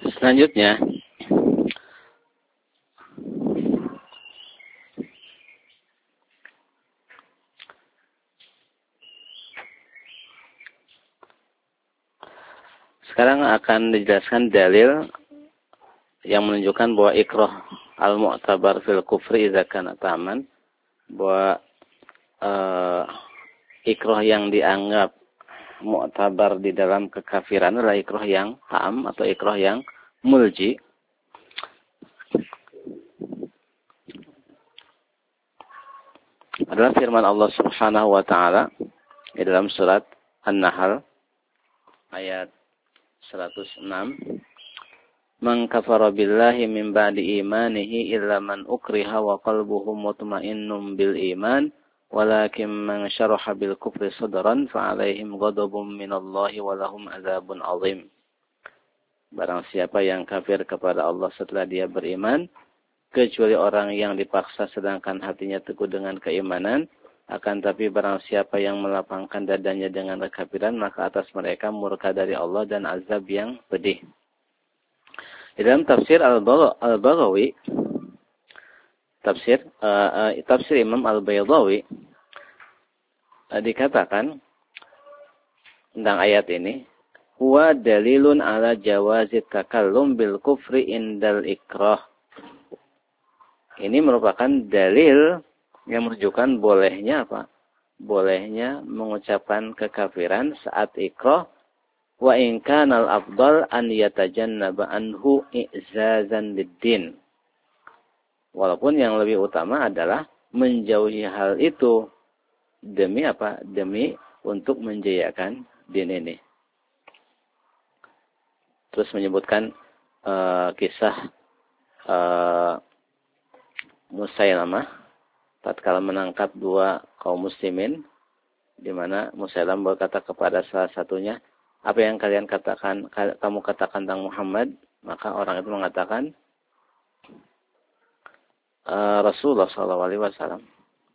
Selanjutnya, sekarang akan dijelaskan dalil yang menunjukkan bahwa ikrah al-mu'tabar fil kufri idza kana taman, bahwa ikrah yang dianggap mu'tabar di dalam kekafiran adalah ikrah yang tam atau ikrah yang mulji. Adalah firman Allah Subhanahu wa taala di dalam surat An-Nahl ayat 106. Man kafara billahi min ba'di imanihi illa man ukriha wa qalbuhu mutmainnun bil iman walakin man syaraha bil kufri sadran fa 'alaihim ghadabun minallahi wa lahum 'adzabun 'adzim. Barang siapa yang kafir kepada Allah setelah dia beriman, kecuali orang yang dipaksa sedangkan hatinya teguh dengan keimanan, akan tapi barang siapa yang melapangkan dadanya dengan kekafiran, maka atas mereka murka dari Allah dan azab yang pedih. Di dalam tafsir Al-Baghawi, tafsir Imam Al-Baydawi, dikatakan tentang ayat ini, huwa dalilun ala jawazit takallum bil kufri indal ikrah. Ini merupakan dalil yang menunjukkan bolehnya apa? Bolehnya mengucapkan kekafiran saat ikrah. Wa in kana al-afdal an yatajannaba anhu i'zazan lid-din. Walaupun yang lebih utama adalah menjauhi hal itu demi apa? Demi untuk menjayakan din ini. Terus menyebutkan kisah Musailamah tatkala menangkap dua kaum muslimin, di mana Musailamah berkata kepada salah satunya, apa yang kamu katakan tentang Muhammad? Maka orang itu mengatakan Rasulullah SAW.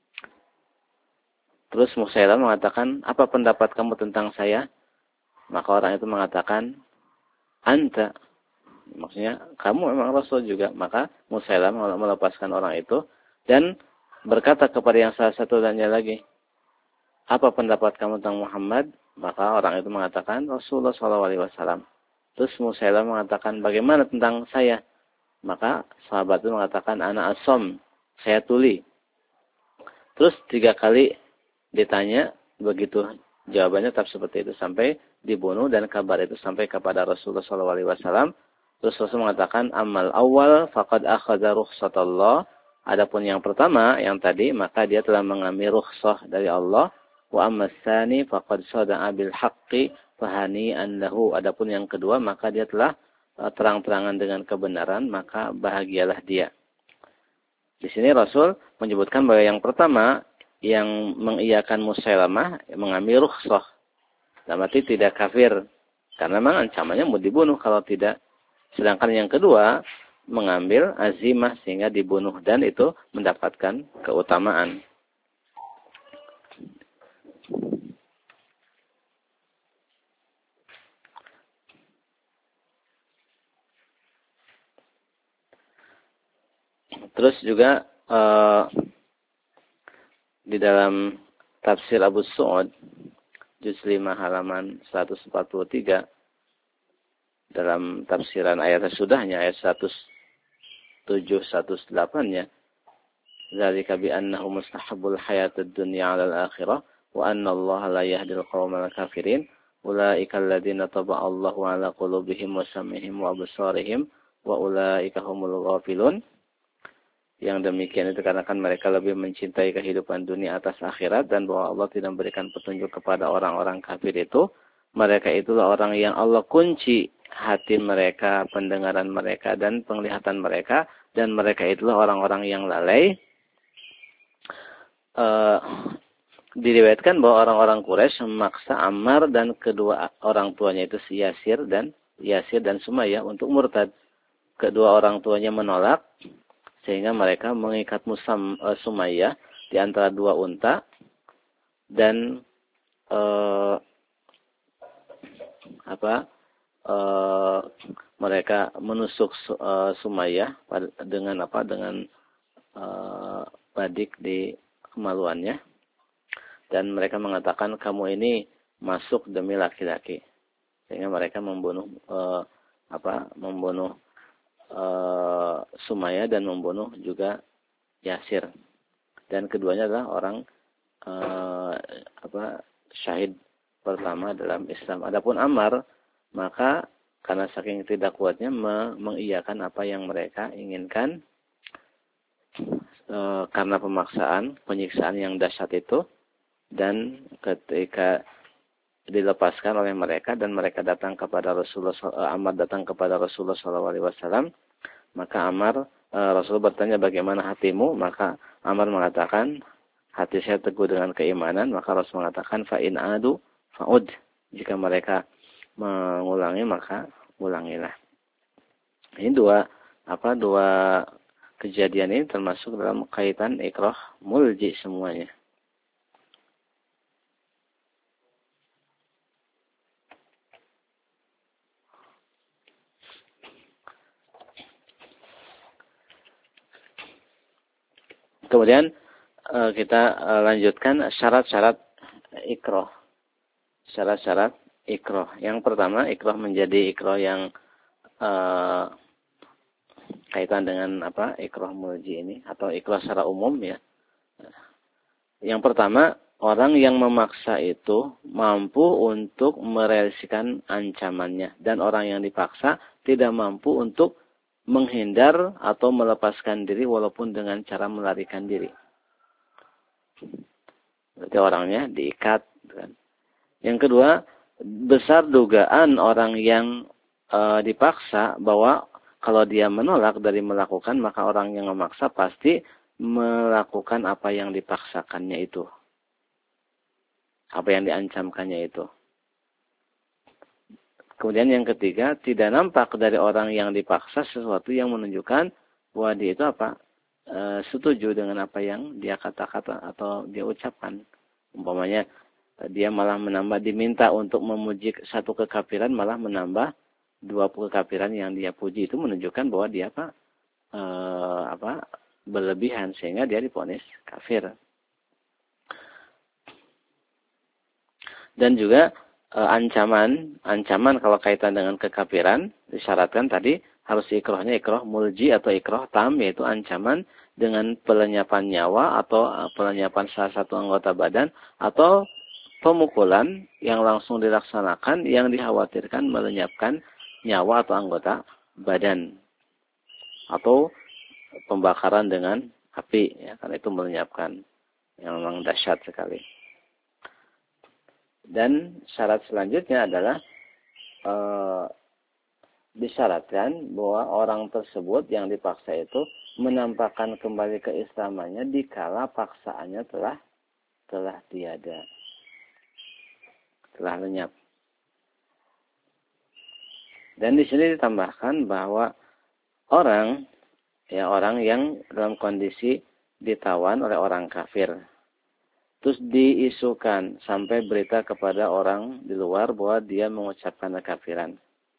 Terus Musailamah mengatakan, apa pendapat kamu tentang saya? Maka orang itu mengatakan, anta. Maksudnya, kamu memang Rasul juga. Maka Musailamah melepaskan orang itu dan berkata kepada yang salah satu dannya lagi, apa pendapat kamu tentang Muhammad? Maka orang itu mengatakan Rasulullah SAW. Terus Musailamah mengatakan, bagaimana tentang saya? Maka sahabat itu mengatakan, ana asom, saya tuli. Terus 3 kali ditanya, begitu jawabannya tetap seperti itu sampai dibunuh, dan kabar itu sampai kepada Rasulullah SAW. Terus Rasul mengatakan, amal awal faqad akhadha rukhsatallah. Adapun yang pertama, yang tadi, maka dia telah mengambil rukhsah dari Allah. Wa ammas tsani faqad sada'a bil haqqi fahani'an lahu. Adapun yang kedua, maka dia telah terang-terangan dengan kebenaran, maka bahagialah dia. Di sini Rasul menyebutkan bahwa yang pertama yang mengiyakan Musailamah mengambil rukhsah. Dalam arti tidak kafir, karena memang ancamannya mau dibunuh kalau tidak. Sedangkan yang kedua mengambil azimah sehingga dibunuh, dan itu mendapatkan keutamaan. Terus juga di dalam tafsir Abu Su'ud juz 5 halaman 143 dalam tafsiran ayat sesudahnya ayat 107-108-nya, dzalika bi annahu mustahabbul hayatid dunya 'alal akhirah wa anna Allah la yahdil qaumal kafirin ulaika alladziina taba'a Allahu 'ala qulubihim wa sam'ihim wa absarihim wa ulaika humul ghafilun. Yang demikian itu karena kan mereka lebih mencintai kehidupan dunia atas akhirat, dan bahwa Allah tidak memberikan petunjuk kepada orang-orang kafir itu. Mereka itulah orang yang Allah kunci hati mereka, pendengaran mereka, dan penglihatan mereka. Dan mereka itulah orang-orang yang lalai. Diriwayatkan bahwa orang-orang Quraisy memaksa Ammar dan kedua orang tuanya itu Yasir dan Sumayyah untuk murtad. Kedua orang tuanya menolak, sehingga mereka mengikat Sumayyah di antara 2 unta dan mereka menusuk Sumayyah dengan apa? Dengan badik di kemaluannya, dan mereka mengatakan kamu ini masuk demi laki-laki, sehingga mereka membunuh Sumayyah dan membunuh juga Yasir, dan keduanya adalah orang syahid pertama dalam Islam. Adapun Ammar, maka karena saking tidak kuatnya mengiyakan apa yang mereka inginkan karena pemaksaan, penyiksaan yang dahsyat itu, dan ketika dilepaskan oleh mereka dan mereka datang kepada Ammar datang kepada Rasulullah SAW, maka Rasul bertanya bagaimana hatimu, maka Ammar mengatakan hati saya teguh dengan keimanan. Maka Rasul mengatakan fa'in adu fa'ud, jika mereka mengulangi maka ulangilah. Ini dua kejadian ini termasuk dalam kaitan ikrah mulji semuanya. Kemudian kita lanjutkan syarat-syarat ikrah. Syarat-syarat ikrah. Yang pertama, ikrah menjadi ikrah yang kaitan dengan ikrah mulji ini atau ikrah secara umum ya. Yang pertama, orang yang memaksa itu mampu untuk merealisasikan ancamannya, dan orang yang dipaksa tidak mampu untuk menghindar atau melepaskan diri walaupun dengan cara melarikan diri. Berarti orangnya diikat. Kan? Yang kedua, besar dugaan orang yang dipaksa bahwa kalau dia menolak dari melakukan, maka orang yang memaksa pasti melakukan apa yang dipaksakannya itu. Apa yang diancamkannya itu. Kemudian yang ketiga, tidak nampak dari orang yang dipaksa sesuatu yang menunjukkan bahwa dia itu setuju dengan apa yang dia kata-kata atau dia ucapkan. Umpamanya dia malah menambah, diminta untuk memuji satu kekafiran, malah menambah 20 kekafiran yang dia puji, itu menunjukkan bahwa dia berlebihan sehingga dia divonis kafir. Dan juga ancaman kalau kaitan dengan kekafiran disyaratkan tadi harus ikrahnya ikrah mulji atau ikrah tam, yaitu ancaman dengan pelenyapan nyawa atau pelenyapan salah satu anggota badan atau pemukulan yang langsung dilaksanakan yang dikhawatirkan melenyapkan nyawa atau anggota badan, atau pembakaran dengan api ya, karena itu melenyapkan, yang memang dahsyat sekali. Dan syarat selanjutnya adalah disyaratkan bahwa orang tersebut yang dipaksa itu menampakkan kembali keislamannya dikala paksaannya telah tiada, telah lenyap. Dan di sini ditambahkan bahwa orang yang dalam kondisi ditawan oleh orang kafir, terus diisukan sampai berita kepada orang di luar bahwa dia mengucapkan kekafiran.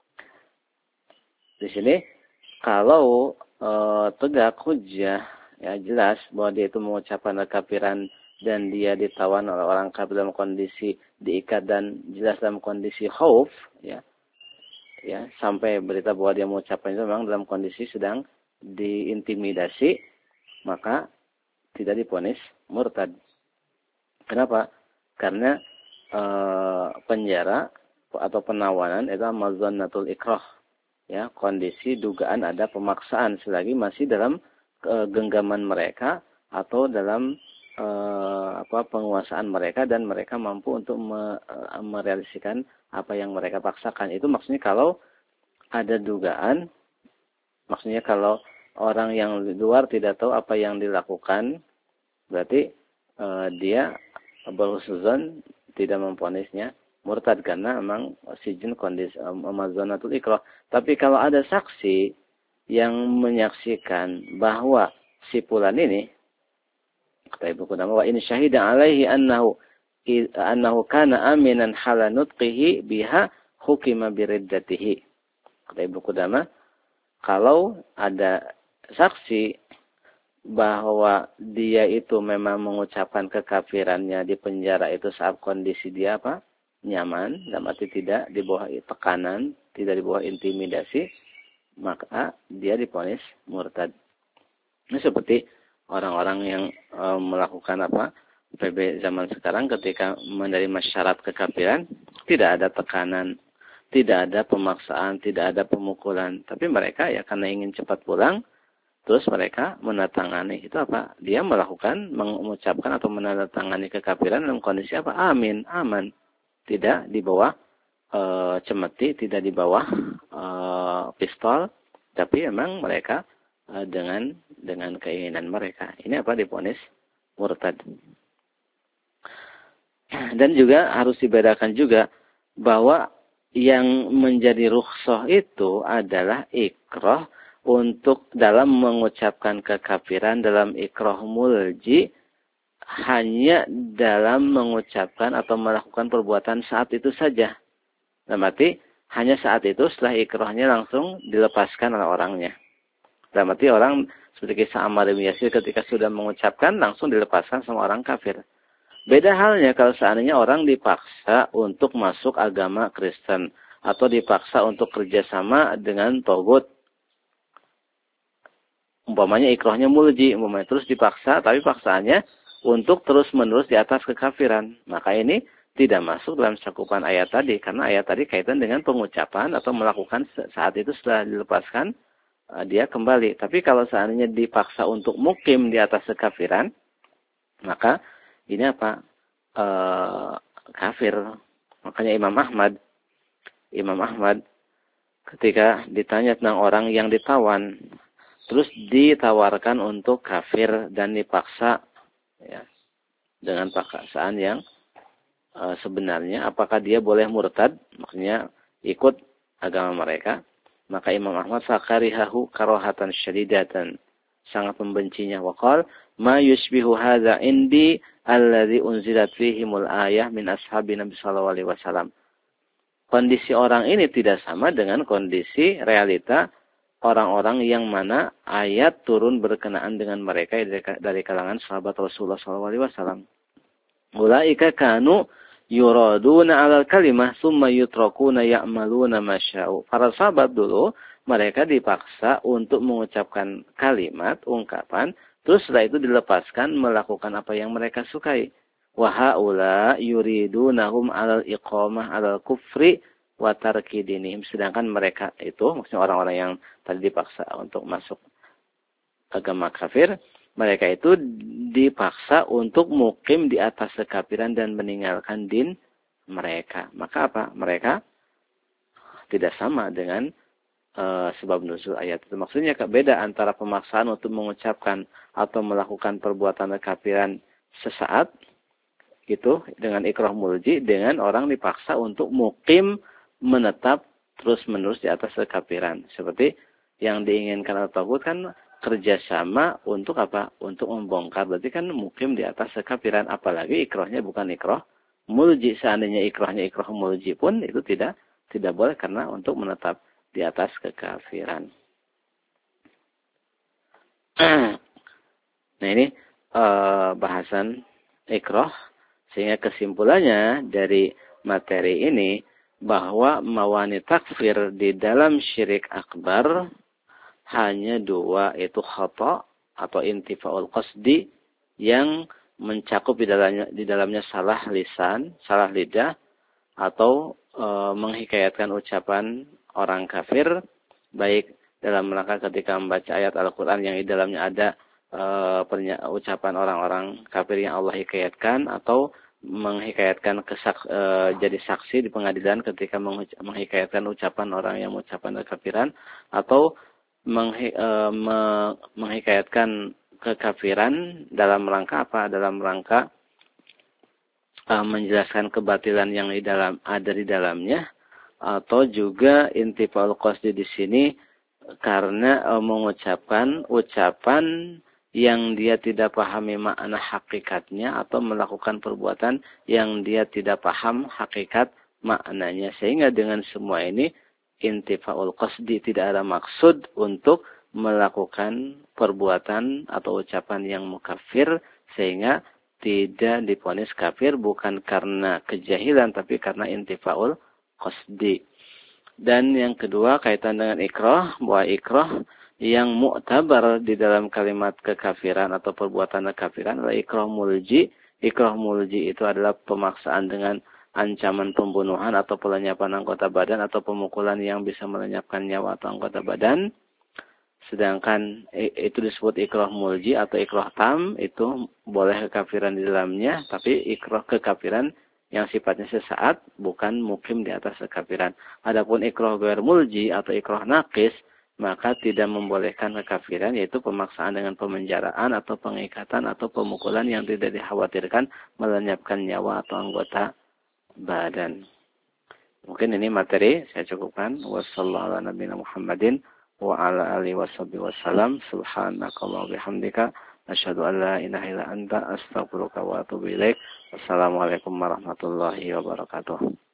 Di sini kalau tegak hujjah, ya jelas bahwa dia itu mengucapkan kekafiran dan dia ditawan oleh orang kafir dalam kondisi diikat dan jelas dalam kondisi khauf, ya sampai berita bahwa dia mengucapkan itu memang dalam kondisi sedang diintimidasi, maka tidak divonis murtad. Kenapa? Karena penjara atau penawanan itu mazannatul ikrah, ya, kondisi dugaan ada pemaksaan selagi masih dalam genggaman mereka atau dalam penguasaan mereka dan mereka mampu untuk merealisasikan apa yang mereka paksakan. Itu maksudnya kalau ada dugaan, maksudnya kalau orang yang di luar tidak tahu apa yang dilakukan, berarti dia berhusnuzon tidak memvonisnya murtad karena memang sijin kondisi amazonatul ikrah. Tapi kalau ada saksi yang menyaksikan bahwa si fulan ini, kata Ibnu Qudamah, wa in syahida alaihi annahu kana aminan hala nutqihi biha hukima biriddatihi. Kata Ibnu Qudamah, kalau ada saksi bahwa dia itu memang mengucapkan kekafirannya di penjara itu saat kondisi dia apa? Nyaman, dalam arti tidak di bawah tekanan, tidak di bawah intimidasi, maka dia divonis murtad. Ini seperti orang-orang yang melakukan apa? PB zaman sekarang ketika menerima syarat kekafiran, tidak ada tekanan, tidak ada pemaksaan, tidak ada pemukulan, tapi mereka ya karena ingin cepat pulang. Terus mereka menandatangani itu apa? Dia melakukan, mengucapkan atau menandatangani kekafiran dalam kondisi apa? Amin, aman. Tidak di bawah cemeti, tidak di bawah pistol, tapi memang mereka dengan keinginan mereka. Ini apa? Divonis murtad. Dan juga harus dibedakan juga bahwa yang menjadi rukhsah itu adalah ikrah untuk dalam mengucapkan kekafiran dalam ikrah mulji hanya dalam mengucapkan atau melakukan perbuatan saat itu saja. Dalam arti hanya saat itu setelah ikrahnya langsung dilepaskan oleh orangnya. Dalam arti orang seperti kisah Ammar bin Yasir ketika sudah mengucapkan langsung dilepaskan sama orang kafir. Beda halnya kalau seandainya orang dipaksa untuk masuk agama Kristen atau dipaksa untuk kerjasama dengan togut. Umpamanya ikrahnya mulji, umpamanya terus dipaksa, tapi paksaannya untuk terus-menerus di atas kekafiran. Maka ini tidak masuk dalam cakupan ayat tadi, karena ayat tadi kaitan dengan pengucapan atau melakukan saat itu setelah dilepaskan, dia kembali. Tapi kalau seandainya dipaksa untuk mukim di atas kekafiran, maka ini apa? Kafir. Makanya Imam Ahmad ketika ditanya tentang orang yang ditawan, terus ditawarkan untuk kafir dan dipaksa ya, dengan paksaan yang sebenarnya, apakah dia boleh murtad, maksudnya ikut agama mereka? Maka Imam Ahmad fakarihahu karahatan syadidatan, sangat membencinya. Waqal ma yushbihu hadza indi alladhi unzilat fihimul ayah min ashabi Nabi sallallahu alaihi wasallam. Kondisi orang ini tidak sama dengan kondisi realita orang-orang yang mana ayat turun berkenaan dengan mereka dari kalangan sahabat Rasulullah SAW. Ulaika kanu yuraduna alal kalimah summa yutrakuna ya'maluna masya'u. Para sahabat dulu, mereka dipaksa untuk mengucapkan kalimat, ungkapan, terus setelah itu dilepaskan melakukan apa yang mereka sukai. Wa haula yuridunahum alal iqamah alal kufri wa tarki dinihim. Sedangkan mereka itu, maksudnya orang-orang yang tadi dipaksa untuk masuk agama kafir, mereka itu dipaksa untuk mukim di atas kekafiran dan meninggalkan din mereka. Maka apa? Mereka tidak sama dengan sebab nuzul ayat itu. Maksudnya beda antara pemaksaan untuk mengucapkan atau melakukan perbuatan kekafiran sesaat gitu dengan ikrah mulji, dengan orang dipaksa untuk mukim menetap terus-menerus di atas kekafiran. Seperti yang diinginkan oleh tagut kan kerjasama untuk apa? Untuk membongkar. Berarti kan mukim di atas kekafiran. Apalagi ikrahnya bukan ikrah mulji. Seandainya ikrahnya ikrah mulji pun itu tidak boleh karena untuk menetap di atas kekafiran. Nah ini bahasan ikrah. Sehingga kesimpulannya dari materi ini bahwa mawani takfir di dalam syirik akbar hanya dua, yaitu khata atau intifaul qasdi yang mencakup di dalamnya salah lisan, salah lidah, atau menghikayatkan ucapan orang kafir, baik dalam rangka ketika membaca ayat Al-Quran yang di dalamnya ada ucapan orang-orang kafir yang Allah hikayatkan, atau menghikayatkan jadi saksi di pengadilan ketika menghikayatkan ucapan orang yang mengucapkan kekafiran, atau menghikayatkan kekafiran dalam rangka apa? Dalam rangka menjelaskan kebatilan yang ada di dalamnya, atau juga intifaul qasdi di sini karena mengucapkan ucapan yang dia tidak pahami makna hakikatnya, atau melakukan perbuatan yang dia tidak paham hakikat maknanya. Sehingga dengan semua ini intifaul qasdi, tidak ada maksud untuk melakukan perbuatan atau ucapan yang mukafir, sehingga tidak diponis kafir bukan karena kejahilan tapi karena intifaul qasdi. Dan yang kedua kaitan dengan ikrah, bahwa ikrah yang mu'tabar di dalam kalimat kekafiran atau perbuatan kekafiran adalah ikrah mulji. Ikrah mulji itu adalah pemaksaan dengan ancaman pembunuhan atau pelenyapan anggota badan atau pemukulan yang bisa melenyapkan nyawa atau anggota badan. Sedangkan itu disebut ikrah mulji atau ikrah tam, itu boleh kekafiran di dalamnya, tapi ikrah kekafiran yang sifatnya sesaat, bukan mukim di atas kekafiran. Adapun ikrah ghair mulji atau ikrah naqis, maka tidak membolehkan kekafiran, yaitu pemaksaan dengan pemenjaraan atau pengikatan atau pemukulan yang tidak dikhawatirkan melenyapkan nyawa atau anggota badan. Mungkin ini materi saya cukupkan. Wassallallahu ala nabiyina Muhammadin wa ala alihi wasallam. Subhanakallah bihamdika asyhadu an la ilaha illa anta astaghfiruka wa atubu ilaik. Wassalamualaikum warahmatullahi wabarakatuh.